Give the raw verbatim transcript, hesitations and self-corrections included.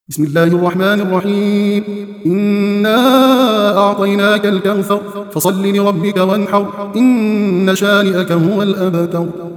بسم الله الرحمن الرحيم. إنا أعطيناك الكوثر فصل لربك وانحر إن شانئك هو الأبتر.